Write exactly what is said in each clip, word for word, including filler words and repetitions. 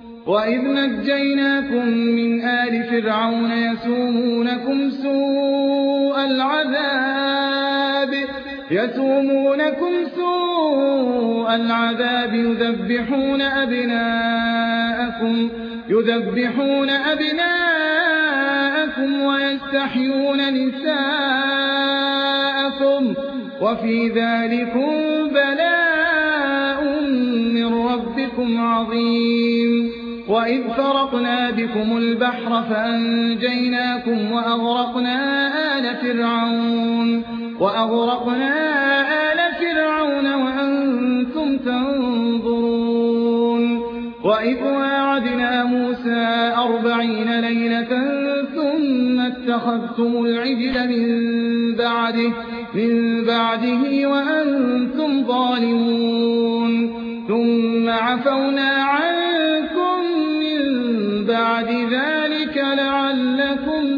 وإذ نجيناكم من آل فرعون يسومونكم سوء العذاب يسومونكم سوء العذاب يذبحون أبناءكم يذبحون أبناءكم ويستحيون نساءكم وفي ذلكم بلاء من ربكم عظيم. وإذ فرقنا بكم البحر فأنجيناكم وأغرقنا آل فرعون وأغرقنا آل فرعون وأنتم تنظرون. وإذ واعدنا موسى أربعين ليلة ثم اتخذتم العجل من بعده من بعده وأنتم ظالمون ثم عفونا عنكم من بعد ذلك لعلكم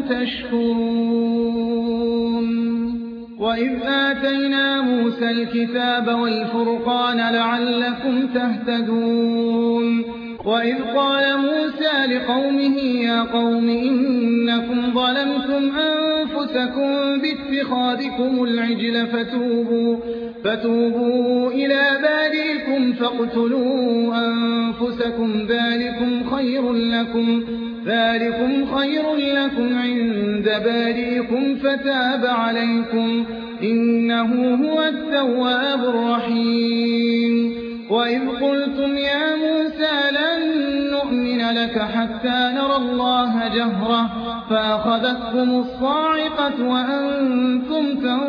تشكرون. وإذ آتينا موسى الكتاب والفرقان لعلكم تهتدون. وإذ قال موسى لقومه يا قوم إنكم ظلمتم أنفسكم باتخاذكم العجل فتوبوا, فتوبوا إلى بارئكم فاقتلوا أنفسكم ذلكم خير لكم, ذلكم خير لكم عند بارئكم فتاب عليكم إنه هو التواب الرحيم. وإذ قلتم يا موسى لن نؤمن لك حتى نرى الله جهرة فأخذتكم الصاعقة وأنتم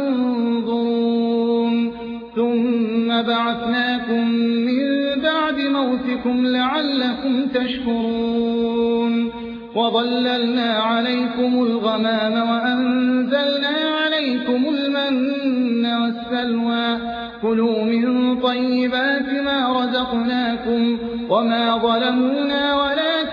تنظرون ثم بعثناكم من بعد موتكم لعلكم تشكرون. وظللنا عليكم الغمام وأنزلنا عليكم المن والسلوى كلوا من طيبات ما رزقناكم وما ظلمونا ولكن